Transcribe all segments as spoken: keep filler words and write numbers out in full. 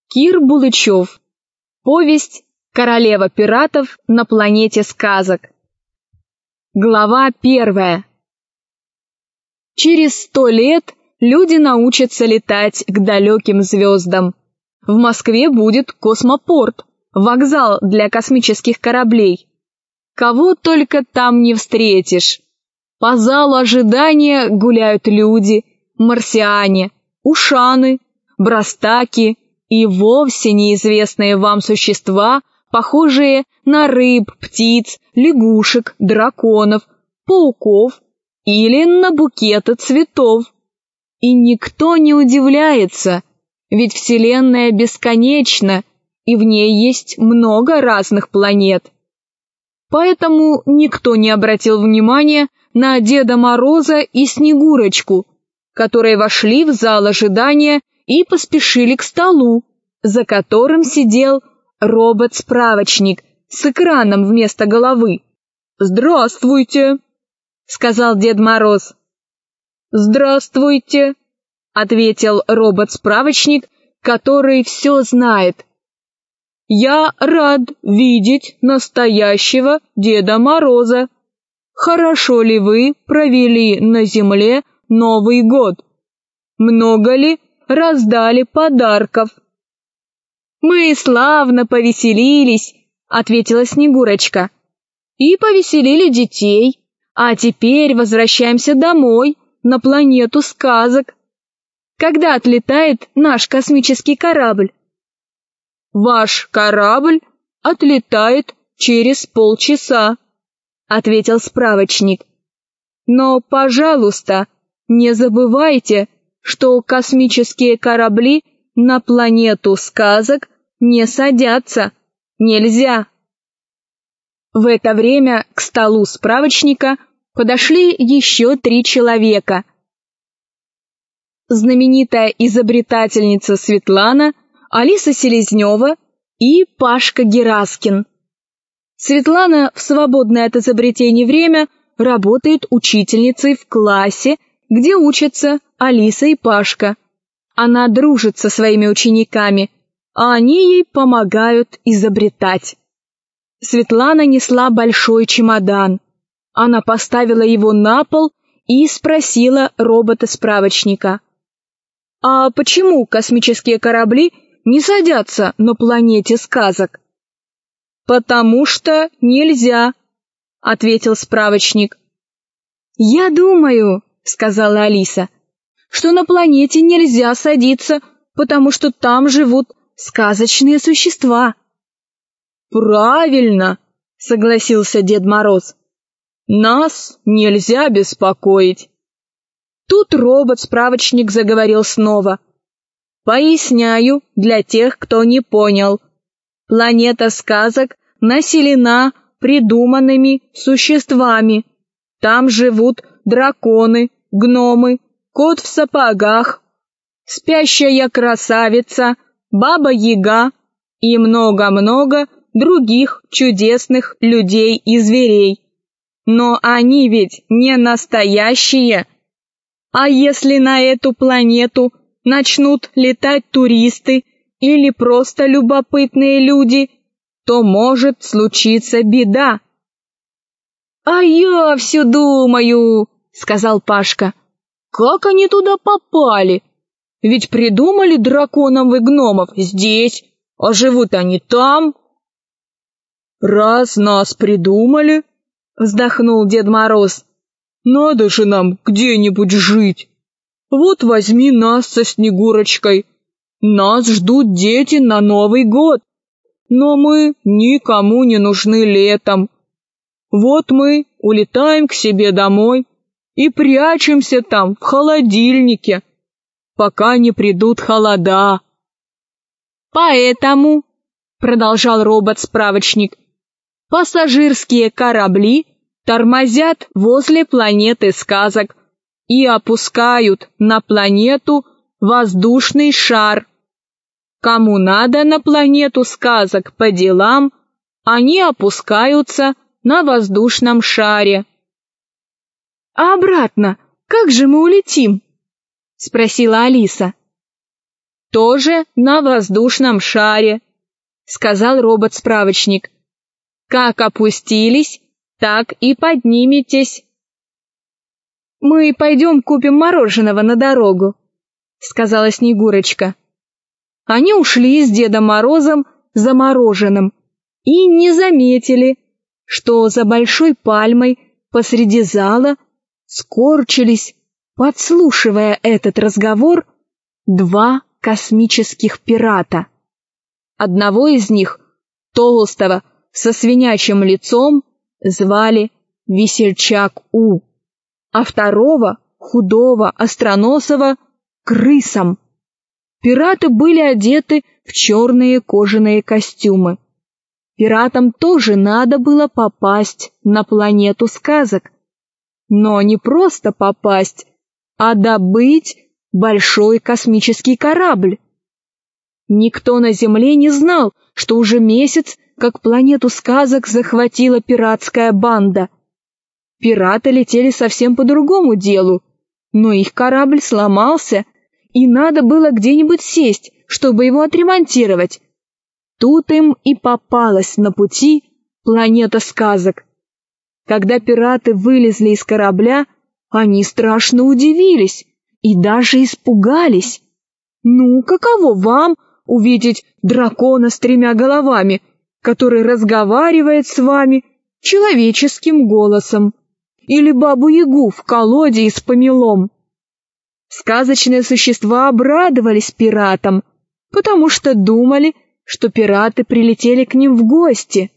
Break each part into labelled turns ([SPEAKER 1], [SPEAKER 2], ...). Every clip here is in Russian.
[SPEAKER 1] Кир Булычев. Повесть «Королева пиратов на планете сказок». Глава первая. Через сто лет люди научатся летать к далеким звездам. В Москве будет космопорт, вокзал для космических кораблей. Кого только там не встретишь. По залу ожидания гуляют люди, марсиане, ушаны, брастаки и вовсе неизвестные вам существа, похожие на рыб, птиц, лягушек, драконов, пауков или на букеты цветов. И никто не удивляется, ведь Вселенная бесконечна, и в ней есть много разных планет. Поэтому никто не обратил внимания на Деда Мороза и Снегурочку, которые вошли в зал ожидания и поспешили к столу, за которым сидел робот-справочник с экраном вместо головы. «Здравствуйте», — сказал Дед Мороз. «Здравствуйте», — ответил робот-справочник, который все знает. «Я рад видеть настоящего Деда Мороза. Хорошо ли вы провели на земле Новый год? Много ли раздали подарков?» «Мы славно повеселились», — ответила Снегурочка. «И повеселили детей, а теперь возвращаемся домой, на планету сказок. Когда отлетает наш космический корабль?» «Ваш корабль отлетает через полчаса», — ответил справочник. «Но, пожалуйста, не забывайте, что космические корабли на планету сказок не садятся. Нельзя». В это время к столу справочника подошли еще три человека. Знаменитая изобретательница Светлана, Алиса Селезнева и Пашка Гераскин. Светлана в свободное от изобретений время работает учительницей в классе, где учатся Алиса и Пашка. Она дружит со своими учениками, а они ей помогают изобретать. Светлана несла большой чемодан. Она поставила его на пол и спросила робота-справочника: «А почему космические корабли не садятся на планете сказок?» «Потому что нельзя», — ответил справочник. «Я думаю», — сказала Алиса, «что на планете нельзя садиться, потому что там живут сказочные существа». «Правильно», — согласился Дед Мороз. «Нас нельзя беспокоить». Тут робот-справочник заговорил снова. «Поясняю для тех, кто не понял. Планета сказок населена придуманными существами. Там живут драконы, гномы, кот в сапогах, спящая красавица, баба-яга и много-много других чудесных людей и зверей. Но они ведь не настоящие. А если на эту планету начнут летать туристы или просто любопытные люди, то может случиться беда». «А я все думаю», — сказал Пашка, «как они туда попали? Ведь придумали драконов и гномов здесь, а живут они там». «Раз нас придумали», — вздохнул Дед Мороз, «надо же нам где-нибудь жить. Вот возьми нас со Снегурочкой. Нас ждут дети на Новый год, но мы никому не нужны летом. Вот мы улетаем к себе домой и прячемся там в холодильнике, пока не придут холода». «Поэтому», — продолжал робот-справочник, «пассажирские корабли тормозят возле планеты сказок и опускают на планету воздушный шар. Кому надо на планету сказок по делам, они опускаются на воздушном шаре». «А обратно как же мы улетим?» — спросила Алиса. «Тоже на воздушном шаре», — сказал робот-справочник. «Как опустились, так и подниметесь». «Мы пойдем купим мороженого на дорогу», — сказала Снегурочка. Они ушли с Дедом Морозом за мороженым и не заметили, что за большой пальмой посреди зала скорчились, подслушивая этот разговор, два космических пирата. Одного из них, толстого, со свинячьим лицом, звали Весельчак У, а второго, худого, остроносого, Крысом. Пираты были одеты в черные кожаные костюмы. Пиратам тоже надо было попасть на планету сказок. Но не просто попасть, а добыть большой космический корабль. Никто на Земле не знал, что уже месяц, как планету сказок захватила пиратская банда. Пираты летели совсем по другому делу, но их корабль сломался, и надо было где-нибудь сесть, чтобы его отремонтировать. Тут им и попалась на пути планета сказок. Когда пираты вылезли из корабля, они страшно удивились и даже испугались. Ну, каково вам увидеть дракона с тремя головами, который разговаривает с вами человеческим голосом, или бабу-ягу в колоде с помелом? Сказочные существа обрадовались пиратам, потому что думали, что пираты прилетели к ним в гости.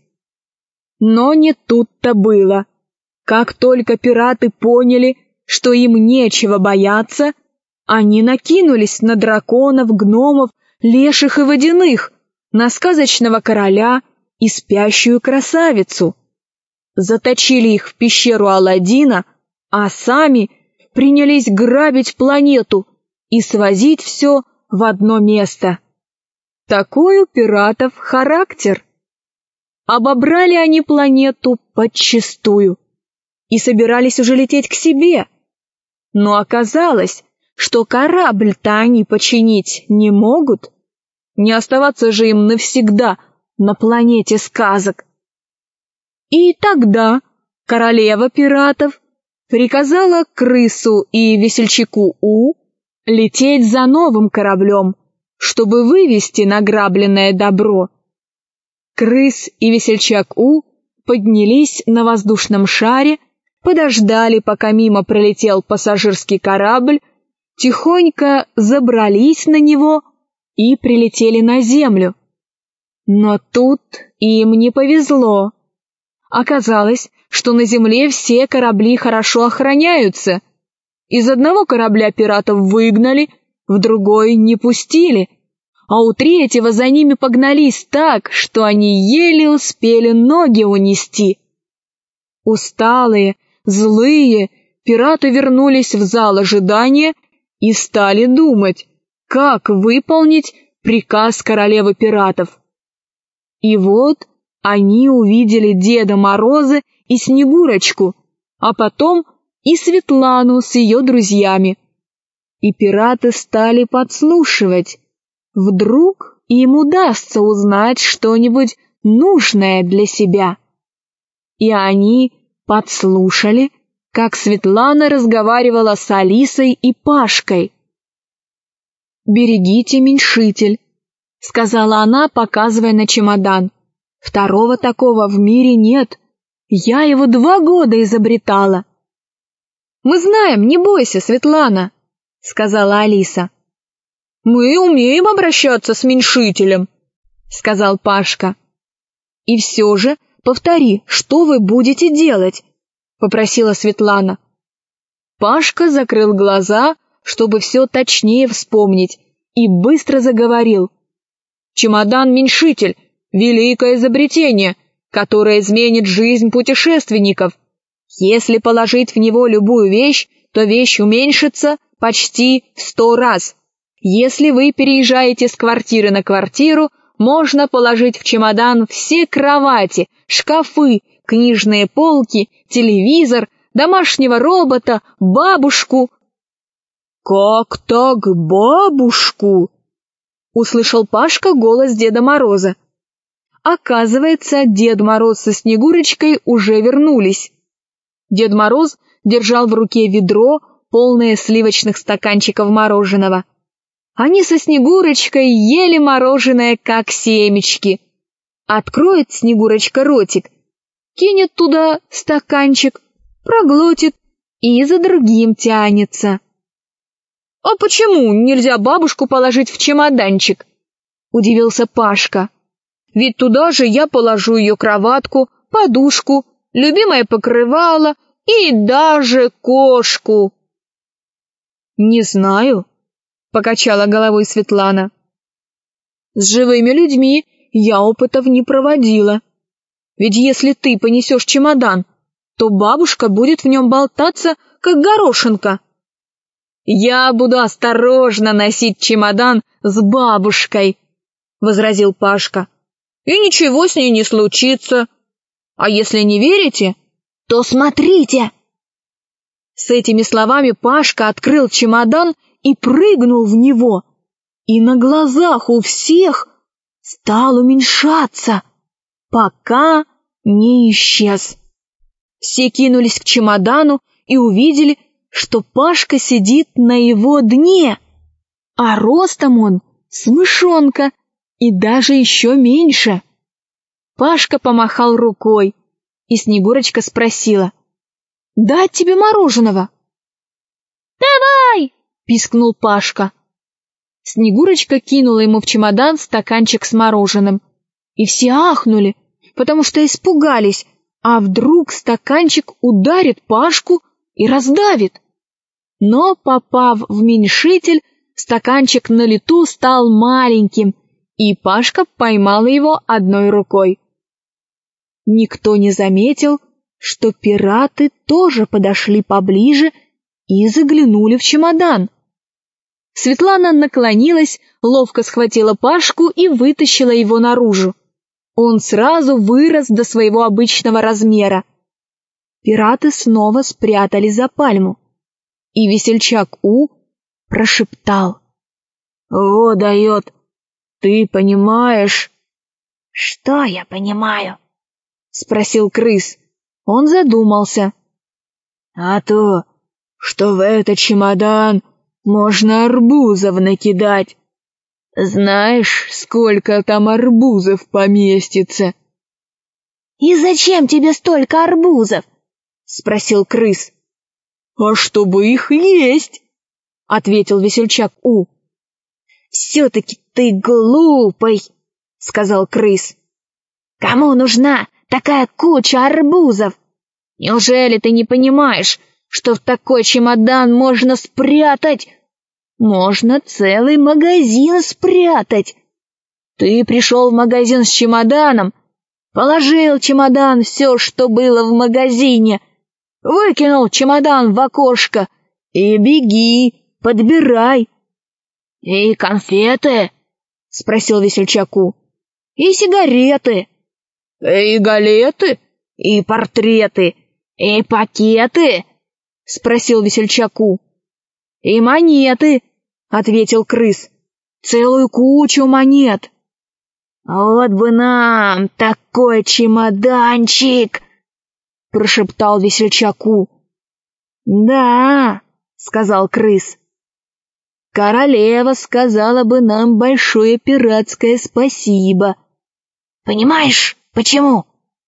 [SPEAKER 1] Но не тут-то было. Как только пираты поняли, что им нечего бояться, они накинулись на драконов, гномов, леших и водяных, на сказочного короля и спящую красавицу. Заточили их в пещеру Аладдина, а сами принялись грабить планету и свозить все в одно место. Такой у пиратов характер. Обобрали они планету подчистую и собирались уже лететь к себе. Но оказалось, что корабль-то они починить не могут. Не оставаться же им навсегда на планете сказок. И тогда королева пиратов приказала Крысу и Весельчаку У лететь за новым кораблем, чтобы вывести награбленное добро. Крыс и Весельчак У поднялись на воздушном шаре, подождали, пока мимо пролетел пассажирский корабль, тихонько забрались на него и прилетели на землю. Но тут им не повезло. Оказалось, что на земле все корабли хорошо охраняются. Из одного корабля пиратов выгнали, в другой не пустили, а у третьего за ними погнались так, что они еле успели ноги унести. Усталые, злые, пираты вернулись в зал ожидания и стали думать, как выполнить приказ королевы пиратов. И вот они увидели Деда Мороза и Снегурочку, а потом и Светлану с ее друзьями. И пираты стали подслушивать. Вдруг им удастся узнать что-нибудь нужное для себя. И они подслушали, как Светлана разговаривала с Алисой и Пашкой. «Берегите меньшитель», — сказала она, показывая на чемодан. «Второго такого в мире нет. Я его два года изобретала». «Мы знаем, не бойся, Светлана», — сказала Алиса. «Мы умеем обращаться с меньшителем», — сказал Пашка. «И все же повтори, что вы будете делать?» — попросила Светлана. Пашка закрыл глаза, чтобы все точнее вспомнить, и быстро заговорил. «Чемодан-меньшитель — великое изобретение, которое изменит жизнь путешественников. Если положить в него любую вещь, то вещь уменьшится почти в сто раз. Если вы переезжаете с квартиры на квартиру, можно положить в чемодан все кровати, шкафы, книжные полки, телевизор, домашнего робота, бабушку». «Как так бабушку?» услышал Пашка голос Деда Мороза. Оказывается, Дед Мороз со Снегурочкой уже вернулись. Дед Мороз держал в руке ведро, полное сливочных стаканчиков мороженого. Они со Снегурочкой ели мороженое, как семечки. Откроет Снегурочка ротик, кинет туда стаканчик, проглотит и за другим тянется. — А почему нельзя бабушку положить в чемоданчик? — удивился Пашка. — Ведь туда же я положу ее кроватку, подушку, любимое покрывало и даже кошку. — Не знаю, — покачала головой Светлана. — С живыми людьми я опытов не проводила. Ведь если ты понесешь чемодан, то бабушка будет в нем болтаться, как горошинка. — Я буду осторожно носить чемодан с бабушкой, — возразил Пашка. — И ничего с ней не случится. А если не верите, то смотрите. С этими словами Пашка открыл чемодан и прыгнул в него, и на глазах у всех стал уменьшаться, пока не исчез. Все кинулись к чемодану и увидели, что Пашка сидит на его дне, а ростом он с мышонка и даже еще меньше. Пашка помахал рукой, и Снегурочка спросила: «Дать тебе мороженого?» «Давай!» — пискнул Пашка. Снегурочка кинула ему в чемодан стаканчик с мороженым, и все ахнули, потому что испугались, а вдруг стаканчик ударит Пашку и раздавит. Но, попав в уменьшитель, стаканчик на лету стал маленьким, и Пашка поймал его одной рукой. Никто не заметил, что пираты тоже подошли поближе и заглянули в чемодан. Светлана наклонилась, ловко схватила Пашку и вытащила его наружу. Он сразу вырос до своего обычного размера. Пираты снова спрятались за пальму, и весельчак У прошептал: «О, дает, ты понимаешь?» «Что я понимаю?» — спросил крыс. Он задумался. «А то, что в этот чемодан можно арбузов накидать. Знаешь, сколько там арбузов поместится?» «И зачем тебе столько арбузов?» — спросил крыс. «А чтобы их есть», — ответил весельчак У. «Все-таки ты глупый», — сказал крыс. «Кому нужна такая куча арбузов? Неужели ты не понимаешь, что в такой чемодан можно спрятать? Можно целый магазин спрятать. Ты пришел в магазин с чемоданом, положил в чемодан все, что было в магазине, выкинул чемодан в окошко и беги, подбирай». «И конфеты?» — спросил весельчаку. «И сигареты, и галеты, и портреты, и пакеты?» — спросил весельчаку. «И монеты», — ответил крыс. «Целую кучу монет». «Вот бы нам такой чемоданчик!» — прошептал весельчаку. «Да», — сказал крыс, — «королева сказала бы нам большое пиратское спасибо. Понимаешь, почему?»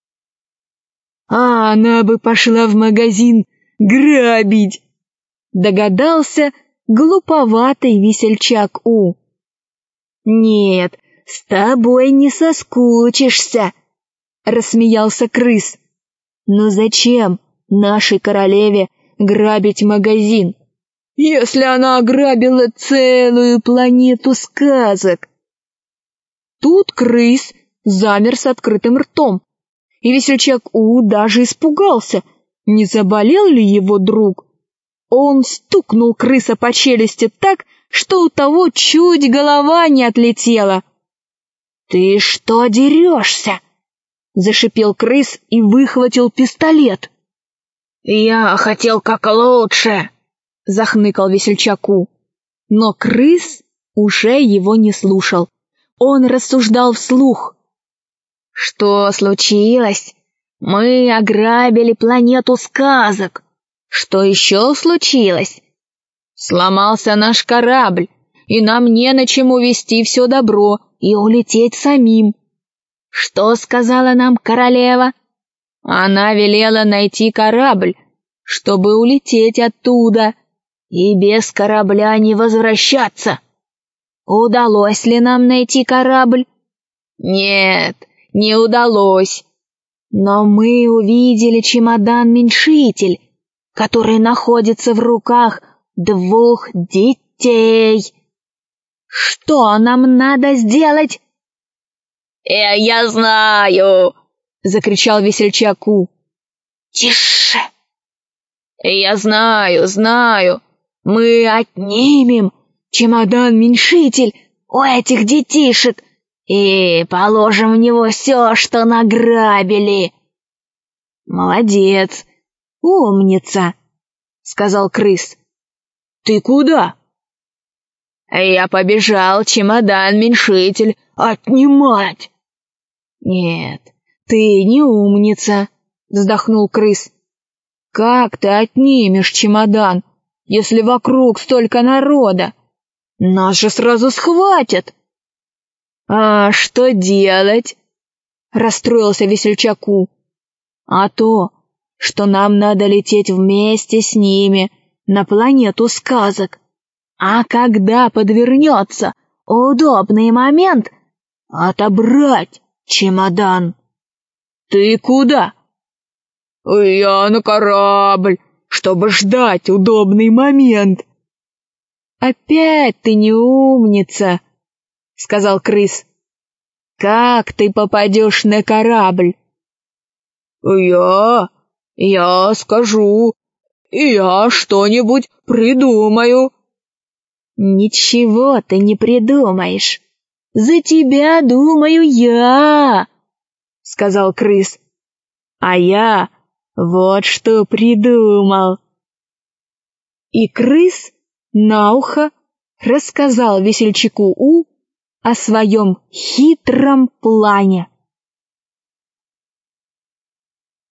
[SPEAKER 1] «А она бы пошла в магазин грабить», — догадался глуповатый весельчак У. «Нет, с тобой не соскучишься», — рассмеялся крыс. «Но зачем нашей королеве грабить магазин, если она ограбила целую планету сказок?» Тут крыс замер с открытым ртом, и весельчак У даже испугался, не заболел ли его друг. Он стукнул крыса по челюсти так, что у того чуть голова не отлетела. «Ты что дерешься?» — зашипел крыс и выхватил пистолет. «Я хотел как лучше», — захныкал весельчаку. Но крыс уже его не слушал. Он рассуждал вслух. «Что случилось? Мы ограбили планету сказок. Что еще случилось? Сломался наш корабль, и нам не на чем увезти все добро и улететь самим. Что сказала нам королева? Она велела найти корабль, чтобы улететь оттуда и без корабля не возвращаться. Удалось ли нам найти корабль? Нет, не удалось. Но мы увидели чемодан-меньшитель, который находится в руках двух детей. Что нам надо сделать?» «Э, я знаю!» — закричал весельчак У. «Тише! Я знаю, знаю. Мы отнимем чемодан-меньшитель у этих детишек и положим в него все, что награбили». «Молодец, умница», — сказал крыс. «Ты куда?» «Я побежал чемодан-меньшитель отнимать». «Нет, ты не умница», — вздохнул крыс. «Как ты отнимешь чемодан, если вокруг столько народа? Нас же сразу схватят». «А что делать?» — расстроился весельчак У. «А то, что нам надо лететь вместе с ними на планету сказок, а когда подвернется удобный момент, отобрать чемодан». «Ты куда?» «Я на корабль, чтобы ждать удобный момент». «Опять ты не умница», — сказал крыс. «Как ты попадешь на корабль?» «Я... я скажу, я что-нибудь придумаю». «Ничего ты не придумаешь. За тебя думаю я», — сказал крыс. «А я вот что придумал». И крыс на ухо рассказал весельчаку У о своем хитром плане.